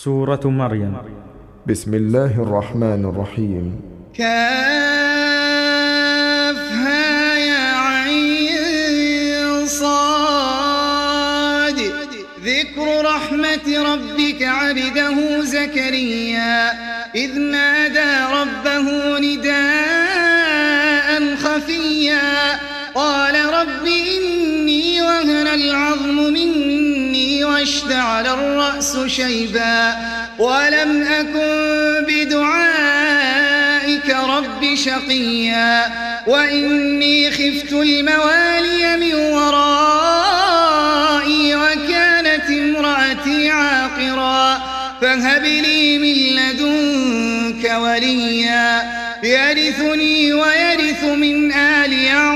سورة مريم. بسم الله الرحمن الرحيم. كافها يا عين صاد. ذكر رحمة ربك عبده زكريا إذ نادى ربه نداء خفيا قال رب إني وهن العظم مني واشتعل الرأس شيبا ولم أكن بدعائك رب شقيا وإني خفت الموالي من ورائي وكانت امرأتي عاقرا فهب لي من لدنك وليا يرثني ويرث من آل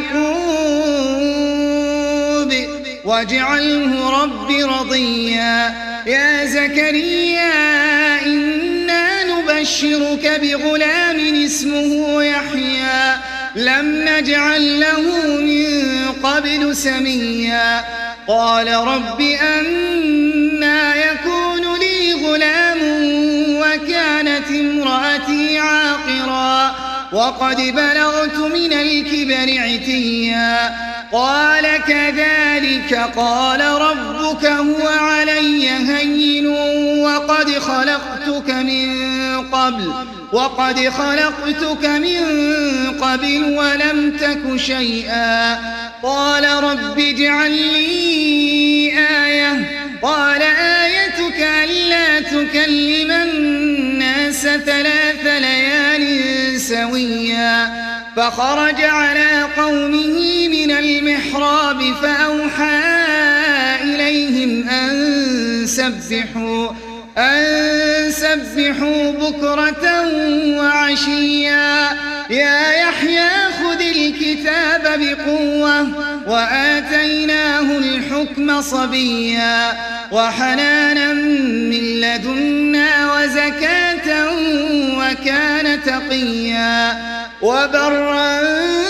يعقوب واجعله رب رضيا. يا زكريا إنا نبشرك بغلام اسمه يحيى لم نجعل له من قبل سميا قال رب أنى يكون لي غلام وكانت امرأتي عاقرا وقد بلغت من الكبر عتيا قال كذلك قال ربك هو علي هين وقد خلقتك من قبل ولم تك شيئا قال رب اجعل لي آية قال آيتك ألا تكلم الناس 3 ليال سويا فخرج على قومه من المحراب فأوحى إليهم أن سبحوا بكرة وعشيا يا يحيى خذ الكتاب بقوة وآتيناه الحكم صبيا وحنانا من لدنا وزكاة وكان تقيا وبرا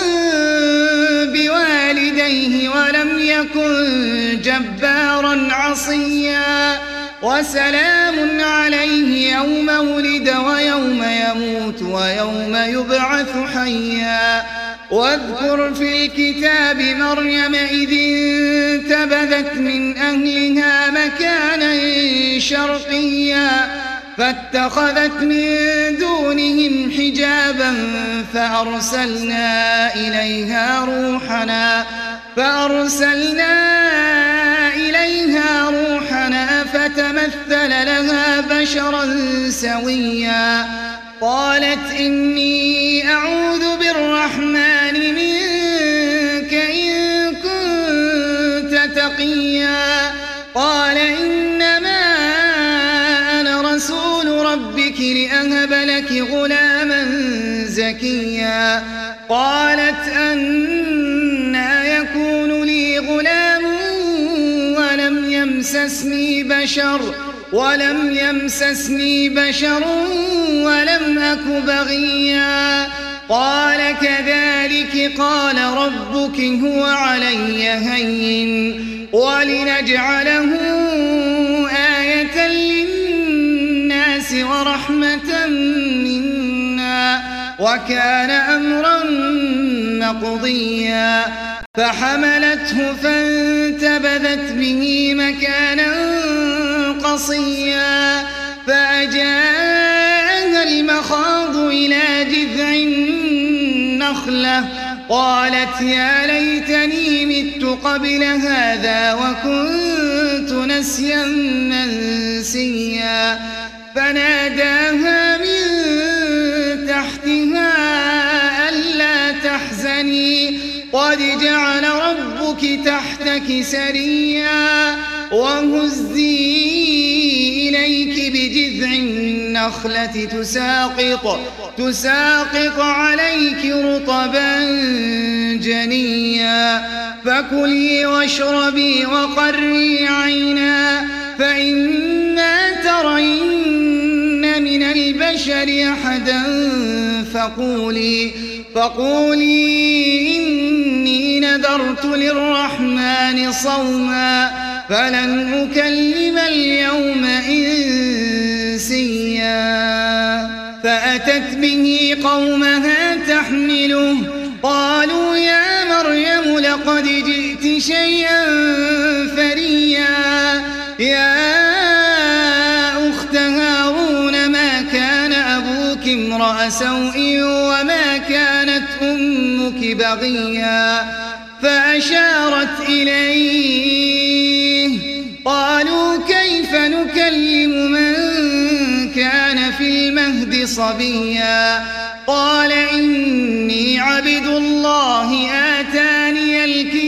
بوالديه ولم يكن جبارا عصيا وسلام عليه يوم ولد ويوم يموت ويوم يبعث حيا. واذكر في الكتاب مريم إذ انتبذت من أهلها مكانا شرقيا فاتخذت من دونهم حجابا فأرسلنا إليها روحنا فتمثل لها بشرا سويا قالت إني أعوذ بالرحمن منك إن كنت تقيا قال إنما أنا رسول ربك لأهب لك غلاما زكيا قالت أنى يكون لي غلام ولم يمسسني بشر ولم أك بغيا قال كذلك قال ربك هو علي هين ولنجعله آية للناس ورحمة منا وكان أمرا مقضيا فحملته فانتبذت به مكانا قصيا فأجاءها المخاض إلى جذع النخلة قالت يا ليتني مت قبل هذا وكنت نسيا منسيا فناداها من تحتها ألا تحزني قد جعل ربك تحتك سريا وهزي إليك بجذع النخلة تساقط عليك رطبا جنيا فكلي واشربي وقري عينا فإما ترين من البشر أحدا فقولي إني نذرت للرحمن صوما فلن أكلم اليوم إنسيا فأتت به قومها تحمله قالوا يا مريم لقد جئت شيئا فريا يا أخت هارون ما كان أبوك امرأ سوء وما كانت أمك بغيا فأشارت إليه قالوا كيف نكلم من كان في المهد صبيا قال إني عبد الله آتاني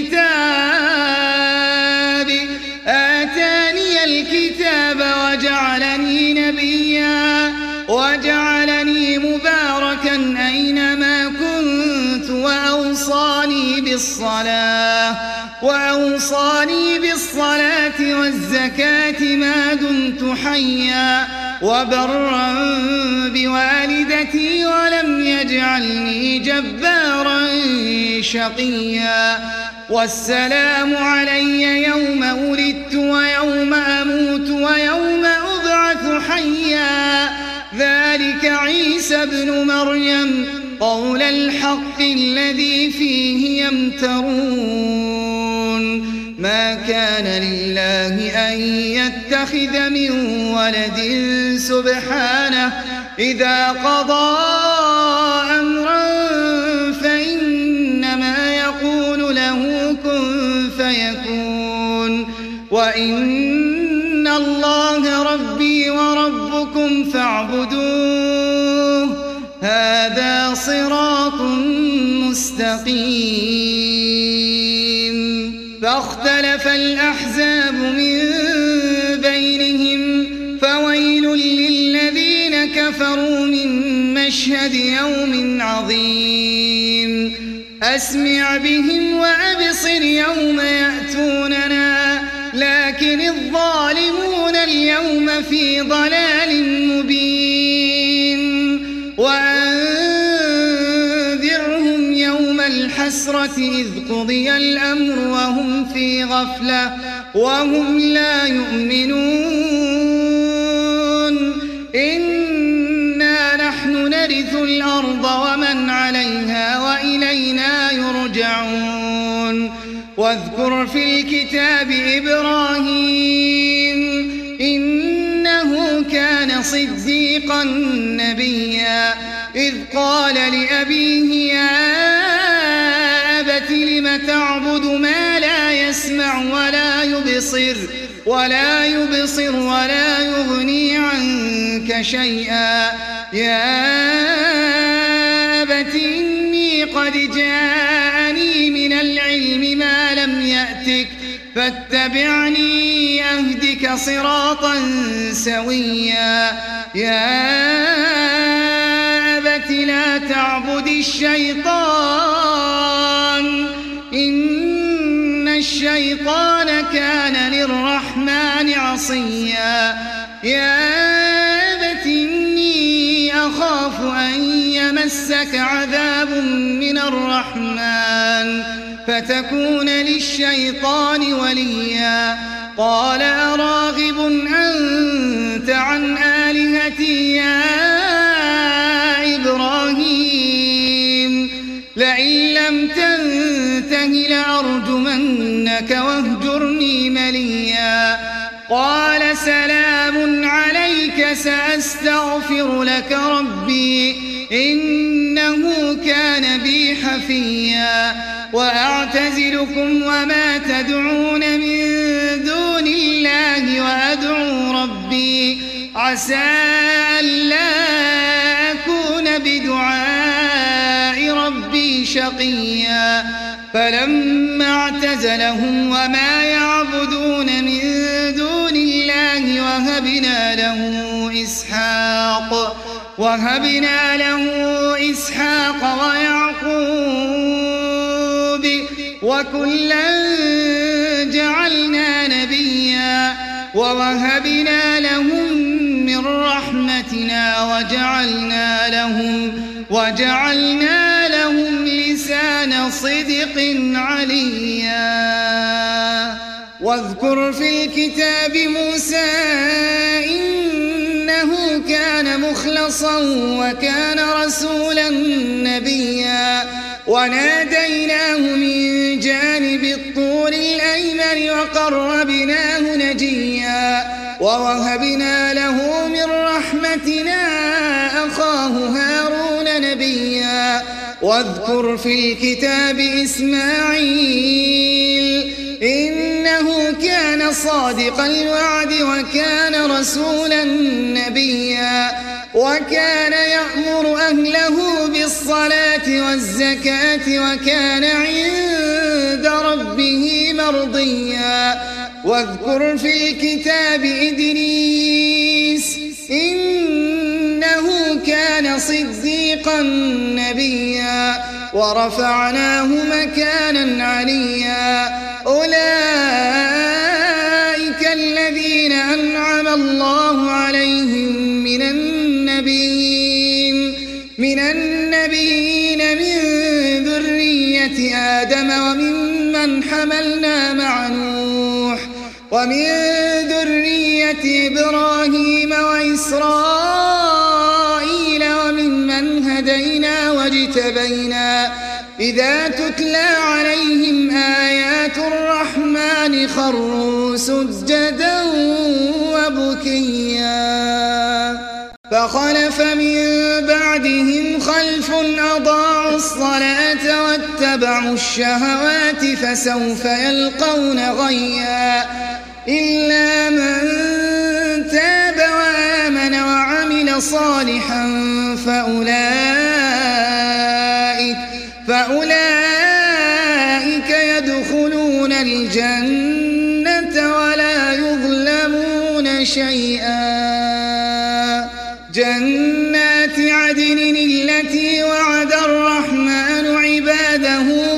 الكتاب وجعلني نبيا وجعلني مباركا أينما كنت وأوصاني بالصلاة والزكاة ما دمت حيا وبرا بوالدتي ولم يجعلني جبارا شقيا والسلام علي يوم ولدت ويوم أموت ويوم أبعث حيا ذلك عيسى ابن مريم قول الحق الذي فيه يمترون ما كان لله أن يتخذ من ولد سبحانه إذا قضى أمرا فإنما يقول له كن فيكون وإن الله ربي وربكم فاعبدوه هذا صراط مستقيم فاختلف الأحزاب من بينهم فويل للذين كفروا من مشهد يوم عظيم أسمع بهم وأبصر يوم يأتوننا لكن الظالمون اليوم في ضلال مبين وأنذرهم يوم الحسرة إذ قضي الأمر وهم في غفلة وهم لا يؤمنون إنا نحن نرث الأرض ومن عليها وإلينا يرجعون واذكر في الكتاب إبراهيم إنه كان صديقا نبيا إذ قال لأبيه يا أبت لم تعبد ما لا يسمع ولا يبصر ولا يغني عنك شيئا يا أبت إني قد جاءني من العلم ما لم يأتك فاتبعني أهدك صراطا سويا يا أبت لا تعبد الشيطان إن الشيطان كان للرحمن عصيا يا أبت إني أخاف أن يمسك عذاب من الرحمن فتكون للشيطان وليا قال أراغب أنت عن آلهتي يا إبراهيم لئن لم تنته لأرجمنك واهجرني مليا قال سلام عليك سأستغفر لك ربي إنه كان بي حفيا وأعتزلكم وما تدعون من دون الله وأدعو ربي عسى ألا أكون بدعاء ربي شقيا فلما اعتزلهم وما يعبدون من دون الله وهبنا له إسحاق ويعقوب وكلا جعلنا نبيا ووهبنا لهم من رحمتنا وجعلنا لهم لسان صدق عليا واذكر في الكتاب موسى إنه كان مخلصا وكان رسولا نبيا وناديناه من جانب الطور الأيمن وقربناه نجيا ووهبنا له من رحمتنا أخاه هارون نبيا واذكر في الكتاب إسماعيل إنه كان صادق الوعد وكان رسولا نبيا وكان يأمر أهله بالصلاة والزكاة وكان عند ربه مرضيا واذكر في الكتاب إدريس إنه كان صديقا نبيا ورفعناه مكانا عليا أولئك الذين أنعم الله عليهم من النبيين من ذرية آدم وممن حملنا مع نوح ومن ذرية إبراهيم وإسرائيل وممن هدينا واجتبينا إذا تتلى عليهم آيات الرحمن خروا سجدا وبكيا فخلف من بعدهم خلف أضاعوا الصلاة واتبعوا الشهوات فسوف يلقون غيا إلا من تاب وآمن وعمل صالحا فأولئك يدخلون الجنة ولا يظلمون شيئا جنات عدن التي وعد الرحمن عباده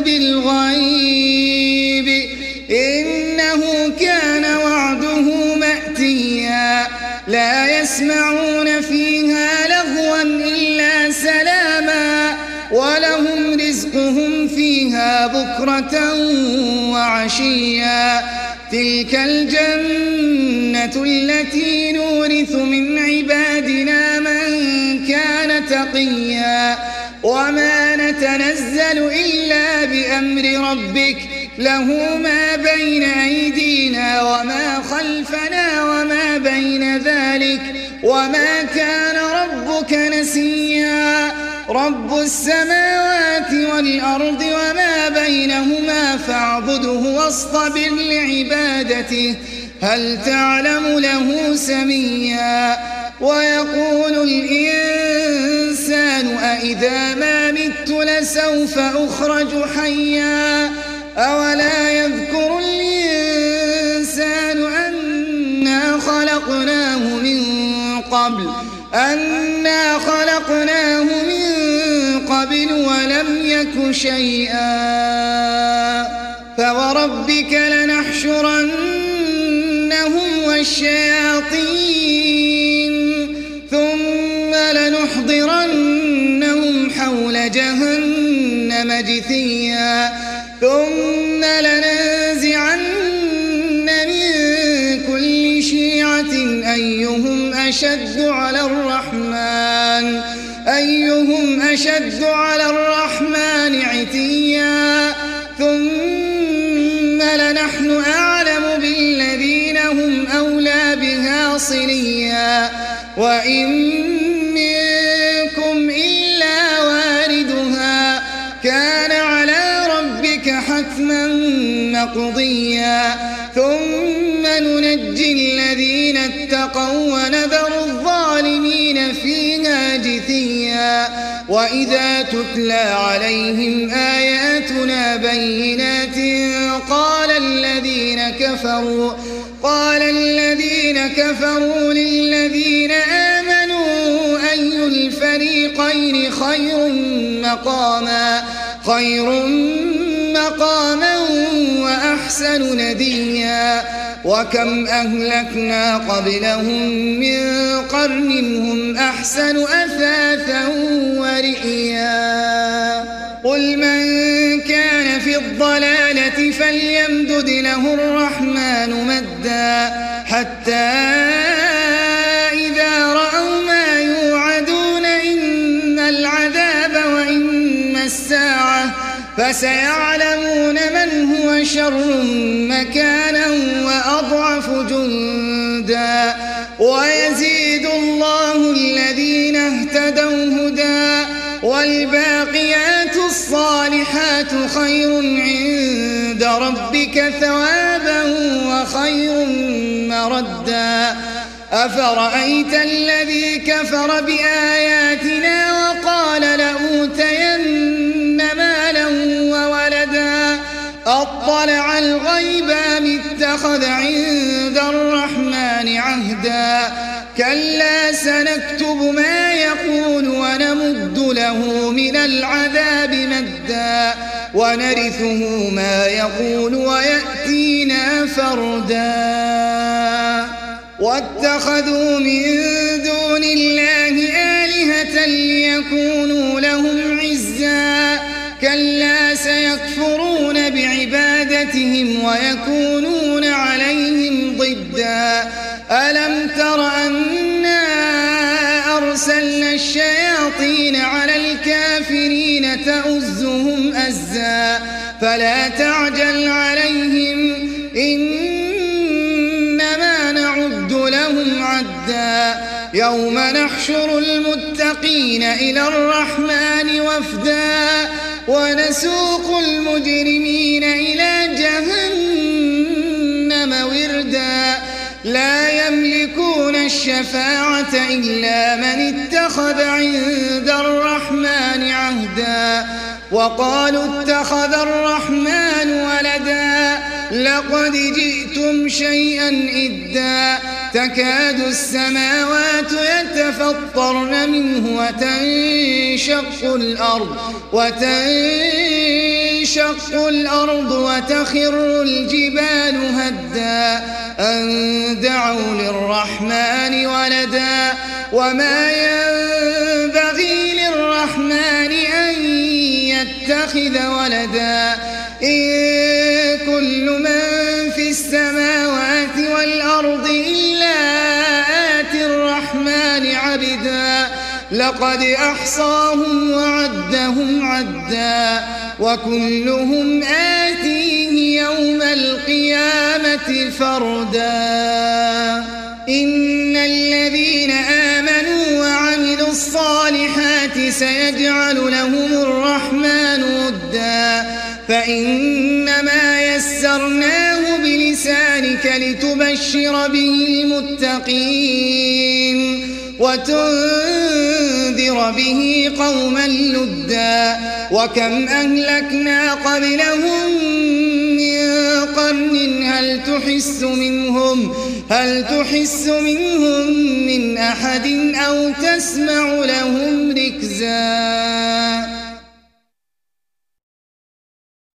بالغيب إنه كان وعده مأتيا لا يسمعون فيها لغوا إلا سلاما ولهم رزقهم فيها بكرة وعشيا تلك الجنة التي نورث من عبادنا من كان تقيا وما نتنزل إلا بأمر ربك له ما بين أيدينا وما خلفنا وما بين ذلك وما كان ربك نسيا رب السماوات والأرض وما بينهما فاعبده واصطبر لعبادته هل تعلم له سميا ويقول الإنسان أإذا ما مت لسوف أخرج حيا أولا يذكر الإنسان أنا خلقناه من قبل ولم يك شيئا فوربك لنحشرنهم والشياطين ثم لنحضرنهم حول جهنم جثيا ثم لننزعن من كل شيعة أيهم أشد على الرحمن عتيا ثم لنحن أعلم بالذين هم أولى بها صليا وإن منكم إلا واردها كان على ربك حتما مقضيا ثم ننجي الذين اتقوا ونذر الظالمين فيها جثيا وإذا تتلى عليهم آياتنا بينات قال الذين كفروا للذين آمنوا أي الفريقين خير مقاما وأحسن نديا وكم أهلكنا قبلهم من قرن هم أحسن أثاثا ورئيا قل من كان في الضلالة فليمدد له الرحمن مدا حتى إذا رأوا ما فسيعلمون من هو شر مكانا وأضعف جندا ويزيد الله الذين اهتدوا هدى والباقيات الصالحات خير عند ربك ثوابا وخير مردا أفرأيت الذي كفر بآياتنا وقال لأوتين مالا وولدا أطلع الغيب أم اتخذ عند الرحمن عهدا كلا سنكتب ما يقول ونمد له من العذاب مدا ونرثه ما يقول ويأتينا فردا واتخذوا من دون الله آلهة ليكونوا لهم عزا كلا سيكفرون بعبادتهم ويكونون عليهم ضدا ألم تر أنا أرسلنا الشياطين على الكافرين تؤزهم أزا فلا تعجل عليهم إنما نعد لهم عدا يوم نحشر المتقين إلى الرحمن وفدا ونسوق المجرمين إلى جهنم وردا لا يملكون الشفاعة إلا من اتخذ عند الرحمن عهدا وقالوا اتخذ الرحمن ولدا لقد جئتم شيئا إدا تكاد السماوات يتفطرن منه وتنشق الأرض وتخر الجبال هدا أن دعوا للرحمن ولدا وما ينبغي للرحمن أن يتخذ ولدا إن كل من في السماوات والأرض إلا آتي الرحمن عبدا لقد أحصاهم وعدهم عدا وكلهم آتيه يوم القيامة فردا إن الذين آمنوا وعملوا الصالحات سيجعل لهم الرحمن ودا فإنما يسرناه بلسانك لتبشر به المتقين وتنذر به قوما لدا وكم أهلكنا قبلهم من قرن هل تحس منهم من أحد أو تسمع لهم ركزا